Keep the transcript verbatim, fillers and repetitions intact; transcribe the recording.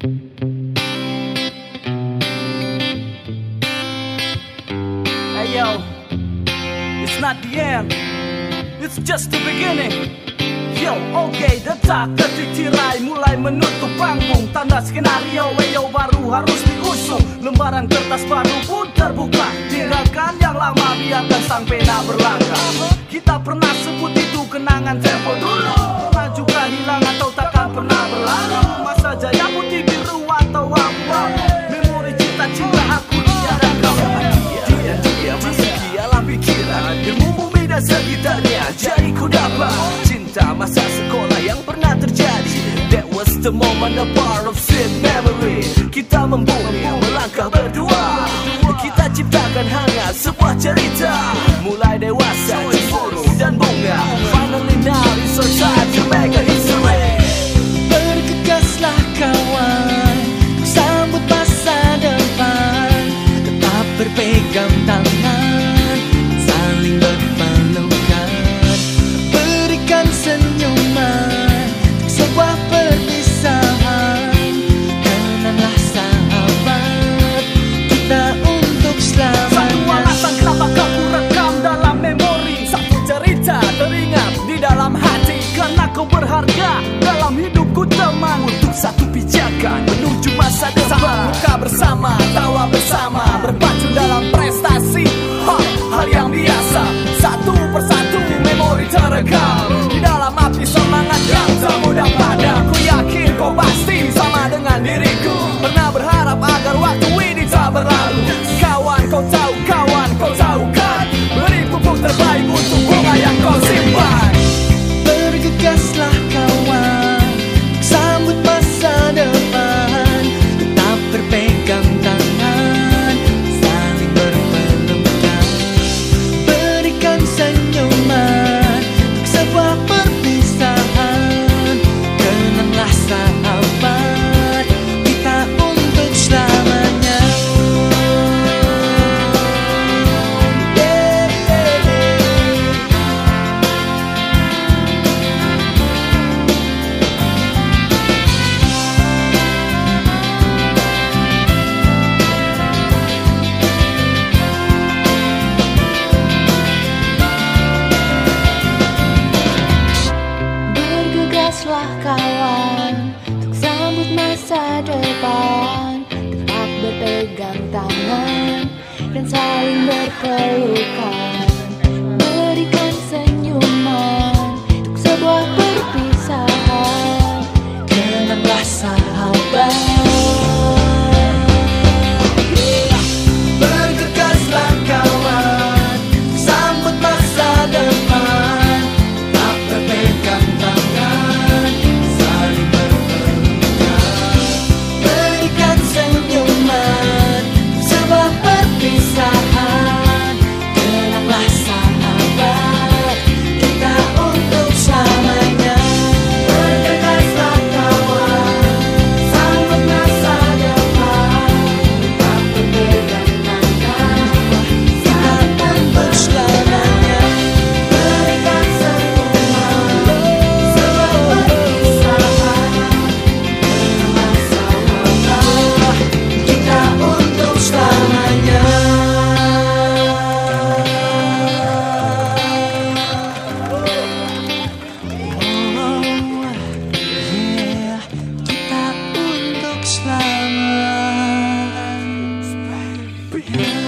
Hey yo, it's not the end, it's just the beginning. Yo, oke, okay, detak detik tirai mulai menutup panggung. Tanda skenario, weyo baru harus diusung. Lembaran kertas baru pun terbuka. Tinggalkan yang lama, biarkan sang pena berlangkah. Kita pernah sebut itu kenangan tempo dulu. Pernah juga hilang atau takkan pernah berlalu. Masa jaya putih biru atau abu-abu. Memori cinta-cinta aku dia dan kamu. Dia, dia masih dialah pikiran. Ilmu bumi dan sekitarnya jadi ku dapat. Cinta masa sekolah yang pernah terjadi. That was the moment, a part of sweet memory. Kita membumi, melangkah berdua. Kita ciptakan hangat sebuah cerita. Mulai dewasa, cemburu dan bunga. Finally now it's our time to make a history. Bergegaslah kawan, sambut masa depan. Tetap berpegang tangan, saling berpelukan. Berikan senyuman, sebuah perpisahan. Kenanglah sahabat, kita untuk selamanya. Satu alasan kenapa kau rekam dalam memori. Satu cerita teringat di dalam hati. Karena kau berharga dalam hidupku teman. Untuk satu pijakan menuju masa depan. Buka bersama, tawa bersama, berpacu dalam prestasi. Ha, hal yang biasa. Satu persatu memori terekam di dalam api semangat yang tak mudah padam. Ku yakin kau pasti sama dengan diriku. Pernah berharap agar waktu ini tak berlalu. Kawan kau tahu, kawan kau tahu kan. Beri pupuk terbaik untuk bunga yang kau simpan. Bergegaslah kawan, sambut masa depan. Tetap berpegang tangan, saling berpelukan. Berikan senyuman, sebuah perpisahan. Kenanglah sahabat, kita untuk selamanya. Bergegaslah kawan, untuk sambut masa depan. Tetap berpegang tangan dan saling berpelukan. Berikan senyuman untuk sebuah perpisahan. Kenanglah sahabat. Bergegaslah kawan, sambut masa depan. Tetap berpegang tangan, saling berpelukan. Berikan senyuman, sebuah perpisahan. Kenanglah sahabat, kita untuk selamanya. Bergegaslah kawan, sambut masa depan. Tetap berpegang tangan, kita untuk selamanya. Berikan senyuman, sebuah perpisahan. Kenanglah sahabat, kita untuk selamanya. Oh, yeah, kita untuk selamanya.